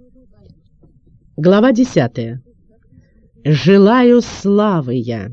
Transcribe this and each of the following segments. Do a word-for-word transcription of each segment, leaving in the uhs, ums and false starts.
Глава десятая. Желаю славы я.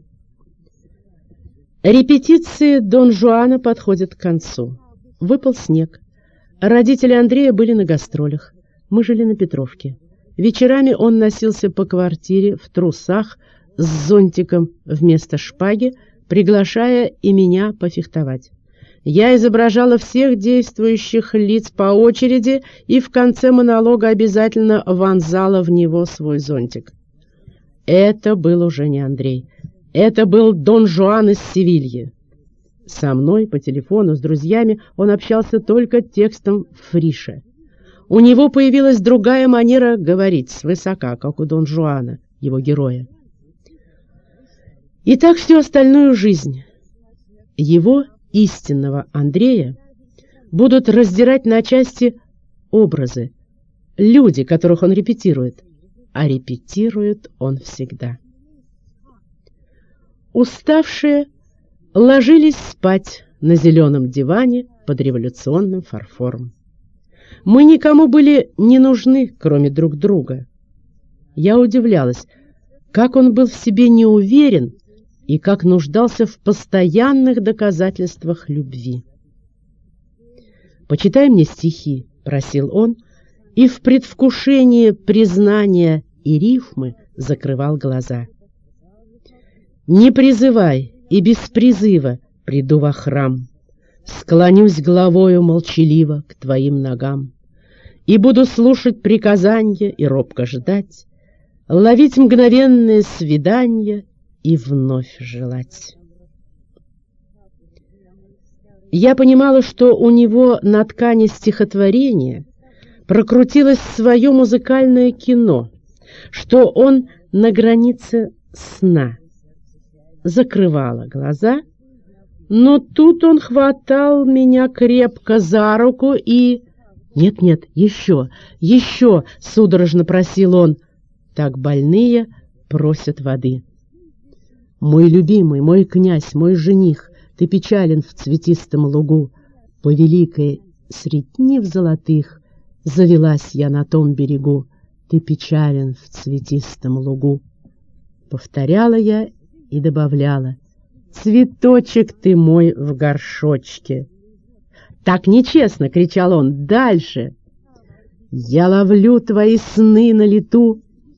Репетиции Дон Жуана подходят к концу. Выпал снег. Родители Андрея были на гастролях. Мы жили на Петровке. Вечерами он носился по квартире в трусах с зонтиком вместо шпаги, приглашая и меня пофехтовать. Я изображала всех действующих лиц по очереди и в конце монолога обязательно вонзала в него свой зонтик. Это был уже не Андрей. Это был Дон Жуан из Севильи. Со мной по телефону с друзьями он общался только текстом Фриша. У него появилась другая манера говорить, свысока, как у Дон Жуана, его героя. И так всю остальную жизнь его истинного Андрея будут раздирать на части образы, люди, которых он репетирует, а репетирует он всегда. Уставшие ложились спать на зеленом диване под революционным фарфором. Мы никому были не нужны, кроме друг друга. Я удивлялась, как он был в себе не уверен и как нуждался в постоянных доказательствах любви. «Почитай мне стихи», — просил он, и в предвкушении признания и рифмы закрывал глаза. «Не призывай, и без призыва приду во храм, склонюсь головою молчаливо к твоим ногам и буду слушать приказания и робко ждать, ловить мгновенные свидания и вновь желать». Я понимала, что у него на ткани стихотворения прокрутилось свое музыкальное кино, что он на границе сна. Закрывала глаза, но тут он хватал меня крепко за руку и... «Нет-нет, еще, еще!» — судорожно просил он. Так больные просят воды. «Мой любимый, мой князь, мой жених, ты печален в цветистом лугу. По великой средь нив золотых завелась я на том берегу. Ты печален в цветистом лугу». Повторяла я и добавляла: «Цветочек ты мой в горшочке». «Так нечестно!» — кричал он. «Дальше!» «Я ловлю твои сны на лету».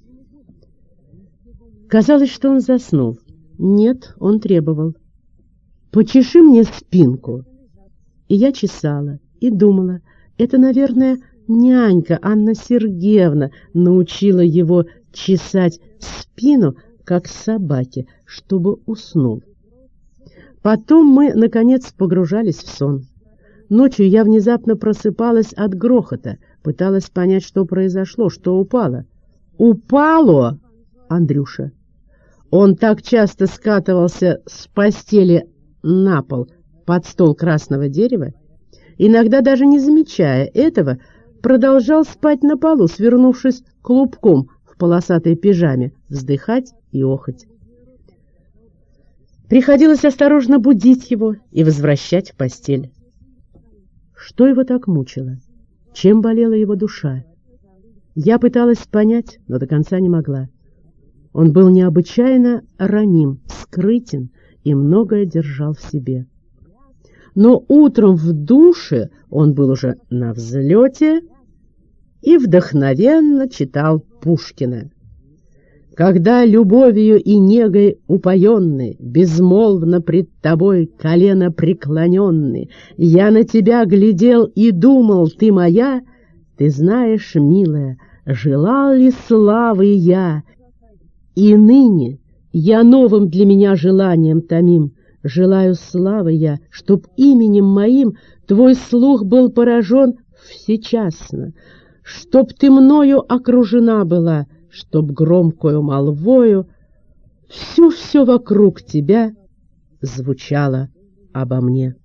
Казалось, что он заснул. Нет, он требовал: «Почеши мне спинку». И я чесала и думала, это, наверное, нянька Анна Сергеевна научила его чесать спину, как собаке, чтобы уснул. Потом мы, наконец, погружались в сон. Ночью я внезапно просыпалась от грохота, пыталась понять, что произошло, что упало. «Упало, Андрюша!» Он так часто скатывался с постели на пол под стол красного дерева, иногда даже не замечая этого, продолжал спать на полу, свернувшись клубком в полосатой пижаме, вздыхать и охать. Приходилось осторожно будить его и возвращать в постель. Что его так мучило? Чем болела его душа? Я пыталась понять, но до конца не могла. Он был необычайно раним, скрытен и многое держал в себе. Но утром в душе он был уже на взлете и вдохновенно читал Пушкина. «Когда любовью и негой упоенный, безмолвно пред тобой колено преклоненный, я на тебя глядел и думал, ты моя, ты знаешь, милая, желал ли славы я, и ныне я новым для меня желанием томим, желаю славы я, чтоб именем моим твой слух был поражен всечасно, чтоб ты мною окружена была, чтоб громкою молвою все-все вокруг тебя звучало обо мне».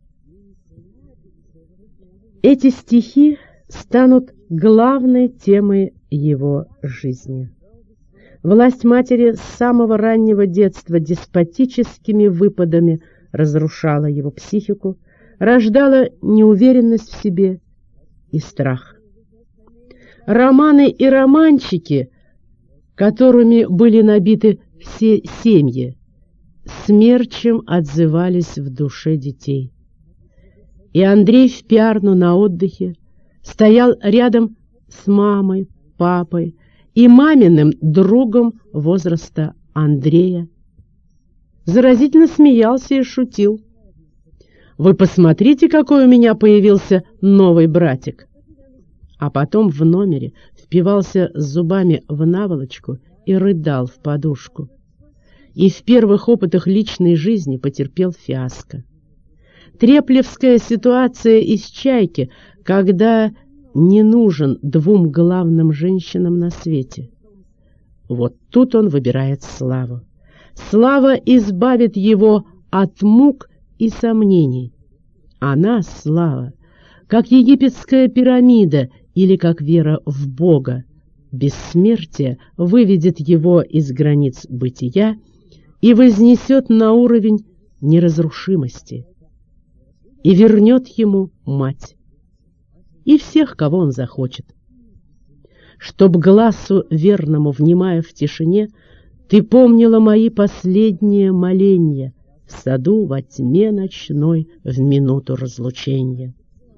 Эти стихи станут главной темой его жизни. Власть матери с самого раннего детства деспотическими выпадами разрушала его психику, рождала неуверенность в себе и страх. Романы и романчики, которыми были набиты все семьи, смерчем отзывались в душе детей. И Андрей в Пиарну на отдыхе стоял рядом с мамой, папой и маминым другом возраста Андрея. Заразительно смеялся и шутил. «Вы посмотрите, какой у меня появился новый братик!» А потом в номере впивался зубами в наволочку и рыдал в подушку. И в первых опытах личной жизни потерпел фиаско. Треплевская ситуация из «Чайки», когда не нужен двум главным женщинам на свете. Вот тут он выбирает славу. Слава избавит его от мук и сомнений. Она, слава, как египетская пирамида или как вера в Бога, бессмертие выведет его из границ бытия и вознесет на уровень неразрушимости, и вернет ему мать и всех, кого он захочет. Чтоб глазу верному, внимая в тишине, ты помнила мои последние моления в саду во тьме ночной в минуту разлучения.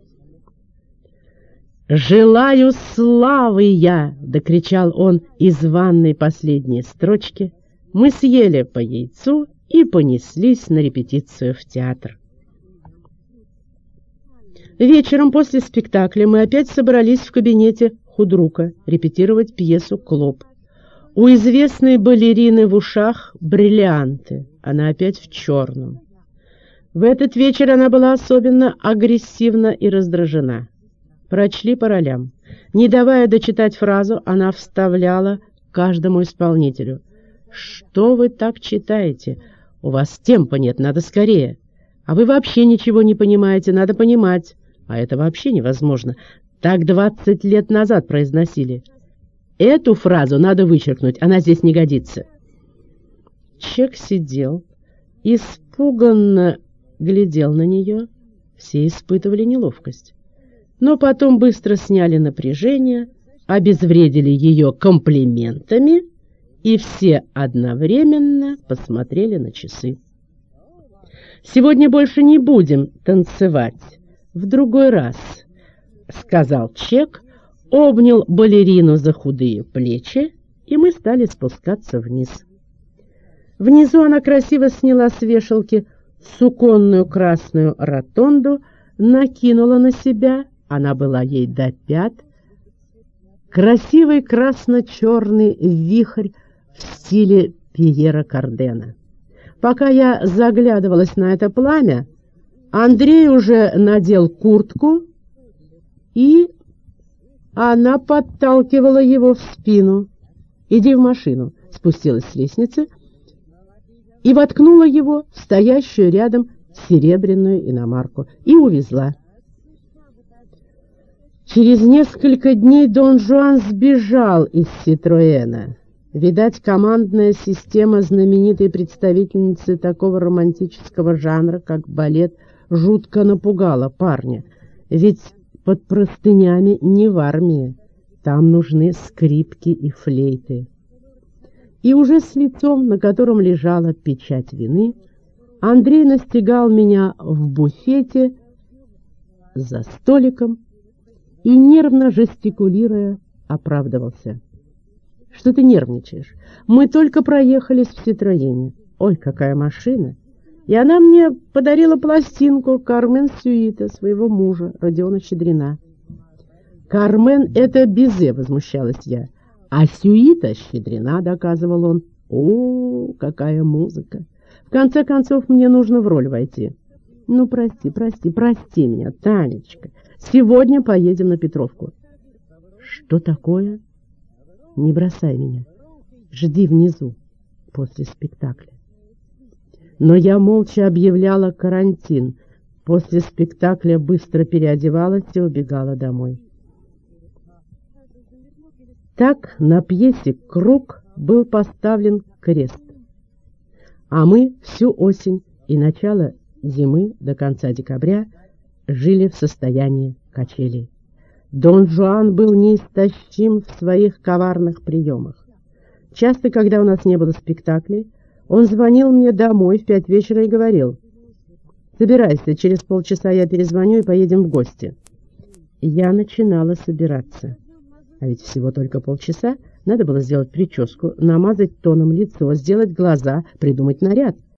«Желаю славы я!» — докричал он из ванной последней строчки. Мы съели по яйцу и понеслись на репетицию в театр. Вечером после спектакля мы опять собрались в кабинете худрука репетировать пьесу «Клоп». У известной балерины в ушах бриллианты, она опять в черном. В этот вечер она была особенно агрессивна и раздражена. Прочли по ролям. Не давая дочитать фразу, она вставляла каждому исполнителю: «Что вы так читаете? У вас темпа нет, надо скорее. А вы вообще ничего не понимаете, надо понимать. А это вообще невозможно. Так двадцать лет назад произносили. Эту фразу надо вычеркнуть, она здесь не годится». Чек сидел, испуганно глядел на нее. Все испытывали неловкость. Но потом быстро сняли напряжение, обезвредили ее комплиментами, и все одновременно посмотрели на часы. «Сегодня больше не будем танцевать, в другой раз», — сказал Чек, обнял балерину за худые плечи, и мы стали спускаться вниз. Внизу она красиво сняла с вешалки суконную красную ротонду, накинула на себя, она была ей до пят, красивый красно-черный вихрь в стиле Пьера Кардена. Пока я заглядывалась на это пламя, Андрей уже надел куртку, и она подталкивала его в спину. «Иди в машину», — спустилась с лестницы и воткнула его в стоящую рядом серебряную иномарку и увезла. Через несколько дней Дон Жуан сбежал из Ситроэна. Видать, командная система знаменитой представительницы такого романтического жанра, как балет, жутко напугала парня. Ведь под простынями не в армии, там нужны скрипки и флейты. И уже с лицом, на котором лежала печать вины, Андрей настигал меня в буфете за столиком и, нервно жестикулируя, оправдывался. «Что ты нервничаешь? Мы только проехались в Ситроене. Ой, какая машина! И она мне подарила пластинку Кармен Сюита, своего мужа, Родиона Щедрина». «Кармен — это Бизе», — возмущалась я. «А Сюита — Щедрина», — доказывал он. «О, какая музыка! В конце концов, мне нужно в роль войти». «Ну, прости, прости, прости меня, Танечка. Сегодня поедем на Петровку». «Что такое?» «Не бросай меня. Жди внизу, после спектакля». Но я молча объявляла карантин. После спектакля быстро переодевалась и убегала домой. Так на пьесе «Круг» был поставлен крест. А мы всю осень и начало зимы до конца декабря жили в состоянии качелей. Дон Жуан был неистощим в своих коварных приемах. Часто, когда у нас не было спектаклей, он звонил мне домой в пять вечера и говорил: «Собирайся, через полчаса я перезвоню и поедем в гости». Я начинала собираться. А ведь всего только полчаса. Надо было сделать прическу, намазать тоном лицо, сделать глаза, придумать наряд.